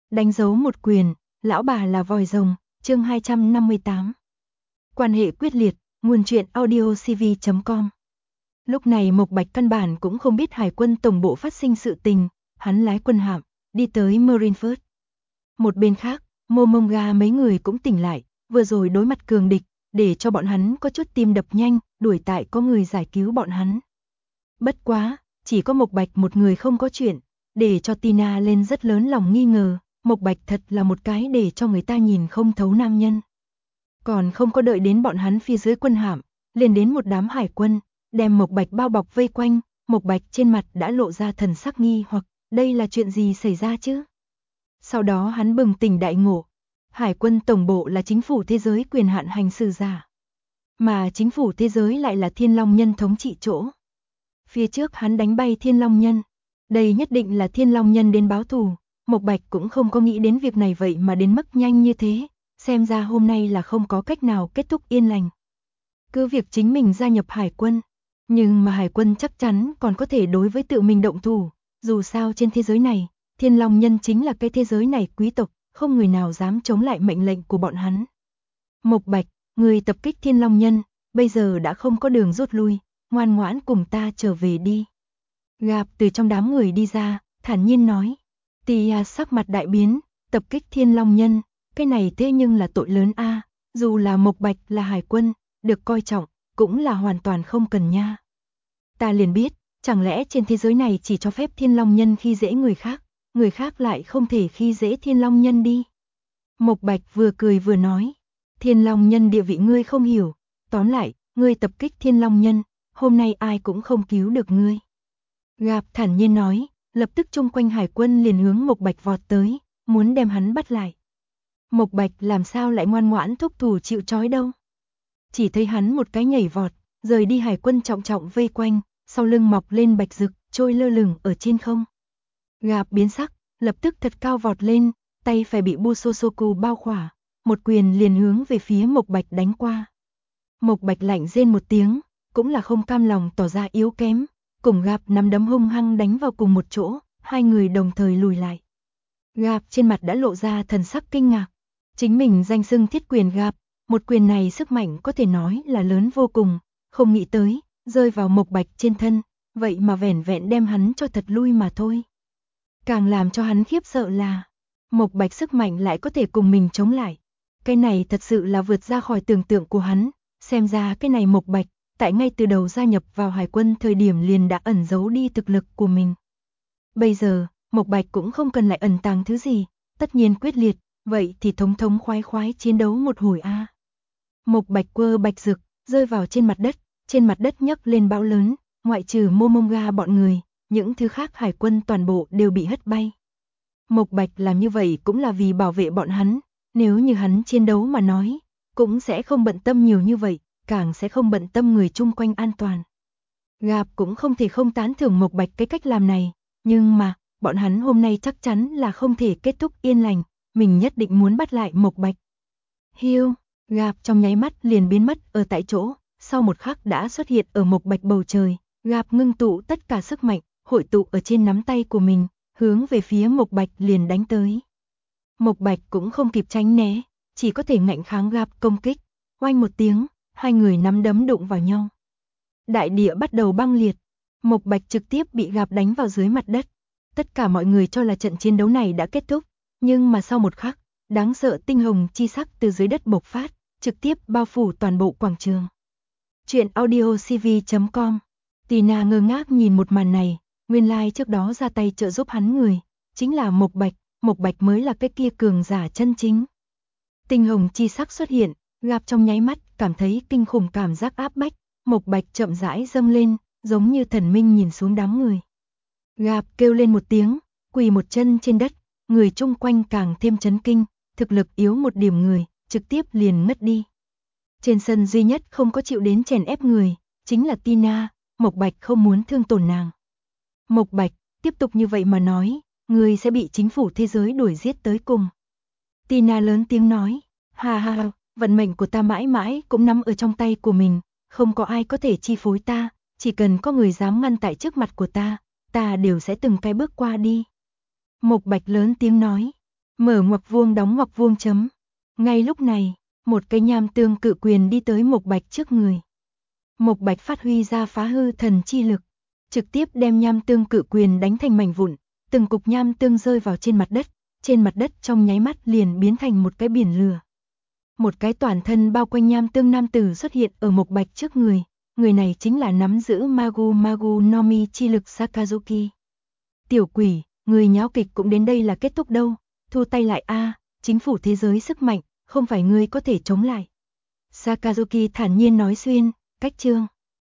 Đánh dấu một quyền, lão bà là vòi rồng, chương 258. Quan hệ quyết liệt, nguồn truyện audiocv.com. Lúc này Mộc Bạch căn bản cũng không biết Hải quân tổng bộ phát sinh sự tình, hắn lái quân hạm, đi tới Marineford. Một bên khác, Momonga mấy người cũng tỉnh lại, vừa rồi đối mặt cường địch, để cho bọn hắn có chút tim đập nhanh, đuổi tại có người giải cứu bọn hắn. Bất quá, chỉ có Mộc Bạch một người không có chuyện, để cho Tina lên rất lớn lòng nghi ngờ, Mộc Bạch thật là một cái để cho người ta nhìn không thấu nam nhân. Còn không có đợi đến bọn hắn phía dưới quân hạm, liền đến một đám hải quân, đem Mộc Bạch bao bọc vây quanh, Mộc Bạch trên mặt đã lộ ra thần sắc nghi hoặc, đây là chuyện gì xảy ra chứ? Sau đó hắn bừng tỉnh đại ngộ, Hải quân tổng bộ là chính phủ thế giới quyền hạn hành xử giả, mà chính phủ thế giới lại là Thiên Long Nhân thống trị chỗ. Phía trước hắn đánh bay Thiên Long Nhân, đây nhất định là Thiên Long Nhân đến báo thù, Mộc Bạch cũng không có nghĩ đến việc này vậy mà đến mức nhanh như thế, xem ra hôm nay là không có cách nào kết thúc yên lành. Cứ việc chính mình gia nhập hải quân, nhưng mà hải quân chắc chắn còn có thể đối với tự mình động thủ, dù sao trên thế giới này, Thiên Long Nhân chính là cái thế giới này quý tộc, không người nào dám chống lại mệnh lệnh của bọn hắn. Mộc Bạch, người tập kích Thiên Long Nhân, bây giờ đã không có đường rút lui, ngoan ngoãn cùng ta trở về đi. Gạp từ trong đám người đi ra, thản nhiên nói. Tia sắc mặt đại biến, tập kích Thiên Long Nhân, cái này thế nhưng là tội lớn a, dù là Mộc Bạch là hải quân, được coi trọng, cũng là hoàn toàn không cần nha. Ta liền biết, chẳng lẽ trên thế giới này chỉ cho phép Thiên Long Nhân khi dễ người khác lại không thể khi dễ Thiên Long Nhân đi. Mộc Bạch vừa cười vừa nói, Thiên Long Nhân địa vị ngươi không hiểu, tóm lại, ngươi tập kích Thiên Long Nhân, hôm nay ai cũng không cứu được ngươi. Gạp thản nhiên nói, lập tức chung quanh hải quân liền hướng Mộc Bạch vọt tới, muốn đem hắn bắt lại. Mộc Bạch làm sao lại ngoan ngoãn thúc thủ chịu trói đâu. Chỉ thấy hắn một cái nhảy vọt, rời đi hải quân trọng trọng vây quanh, sau lưng mọc lên bạch rực, trôi lơ lửng ở trên không. Gạp biến sắc, lập tức thật cao vọt lên, tay phải bị Busosoku bao khỏa, một quyền liền hướng về phía Mộc Bạch đánh qua. Mộc Bạch lạnh rên một tiếng, cũng là không cam lòng tỏ ra yếu kém, cùng Gạp nắm đấm hung hăng đánh vào cùng một chỗ, hai người đồng thời lùi lại. Gạp trên mặt đã lộ ra thần sắc kinh ngạc, chính mình danh xưng thiết quyền Gạp, một quyền này sức mạnh có thể nói là lớn vô cùng, không nghĩ tới, rơi vào Mộc Bạch trên thân, vậy mà vẻn vẹn đem hắn cho thật lui mà thôi. Càng làm cho hắn khiếp sợ là, Mộc Bạch sức mạnh lại có thể cùng mình chống lại. Cái này thật sự là vượt ra khỏi tưởng tượng của hắn, xem ra cái này Mộc Bạch, tại ngay từ đầu gia nhập vào hải quân thời điểm liền đã ẩn giấu đi thực lực của mình. Bây giờ, Mộc Bạch cũng không cần lại ẩn tàng thứ gì, tất nhiên quyết liệt, vậy thì thống thống khoái khoái chiến đấu một hồi a. Mộc Bạch quơ bạch rực, rơi vào trên mặt đất nhấc lên bão lớn, ngoại trừ Momonga bọn người, những thứ khác hải quân toàn bộ đều bị hất bay. Mộc Bạch làm như vậy cũng là vì bảo vệ bọn hắn, nếu như hắn chiến đấu mà nói, cũng sẽ không bận tâm nhiều như vậy, càng sẽ không bận tâm người chung quanh an toàn. Gạp cũng không thể không tán thưởng Mộc Bạch cái cách làm này, nhưng mà, bọn hắn hôm nay chắc chắn là không thể kết thúc yên lành, mình nhất định muốn bắt lại Mộc Bạch. Hiu, Gạp trong nháy mắt liền biến mất ở tại chỗ, sau một khắc đã xuất hiện ở Mộc Bạch bầu trời, Gạp ngưng tụ tất cả sức mạnh, hội tụ ở trên nắm tay của mình, hướng về phía Mộc Bạch liền đánh tới. Mộc Bạch cũng không kịp tránh né, chỉ có thể ngạnh kháng Gạp công kích, oanh một tiếng, hai người nắm đấm đụng vào nhau. Đại địa bắt đầu băng liệt, Mộc Bạch trực tiếp bị Gạp đánh vào dưới mặt đất. Tất cả mọi người cho là trận chiến đấu này đã kết thúc, nhưng mà sau một khắc, đáng sợ tinh hồng chi sắc từ dưới đất bộc phát, trực tiếp bao phủ toàn bộ quảng trường. Chuyện audiocv.com. Tina ngơ ngác nhìn một màn này, nguyên lai trước đó ra tay trợ giúp hắn người, chính là Mộc Bạch mới là cái kia cường giả chân chính. Tinh hồng chi sắc xuất hiện, Gạp trong nháy mắt cảm thấy kinh khủng cảm giác áp bách, Mộc Bạch chậm rãi dâng lên, giống như thần minh nhìn xuống đám người. Gạp kêu lên một tiếng, quỳ một chân trên đất, người chung quanh càng thêm chấn kinh, thực lực yếu một điểm người, trực tiếp liền ngất đi. Trên sân duy nhất không có chịu đến chèn ép người, chính là Tina, Mộc Bạch không muốn thương tổn nàng. Mộc Bạch, tiếp tục như vậy mà nói, người sẽ bị chính phủ thế giới đuổi giết tới cùng. Tina lớn tiếng nói, ha ha, vận mệnh của ta mãi mãi cũng nắm ở trong tay của mình, không có ai có thể chi phối ta, chỉ cần có người dám ngăn tại trước mặt của ta đều sẽ từng cái bước qua đi. Mộc Bạch lớn tiếng nói, Mở ngoặc vuông đóng ngoặc vuông chấm. Ngay lúc này, một cái nham tương cự quyền đi tới Mộc Bạch trước người. Mộc Bạch phát huy ra phá hư thần chi lực, trực tiếp đem nham tương cự quyền đánh thành mảnh vụn, từng cục nham tương rơi vào trên mặt đất trong nháy mắt liền biến thành một cái biển lửa. Một cái toàn thân bao quanh nham tương nam tử xuất hiện ở Mộc Bạch trước người, người này chính là nắm giữ Magu no Mi chi lực Sakazuki. Tiểu quỷ, người nháo kịch cũng đến đây là kết thúc đâu, thu tay lại a, chính phủ thế giới sức mạnh, không phải ngươi có thể chống lại. Sakazuki thản nhiên nói xuyên, cách chương.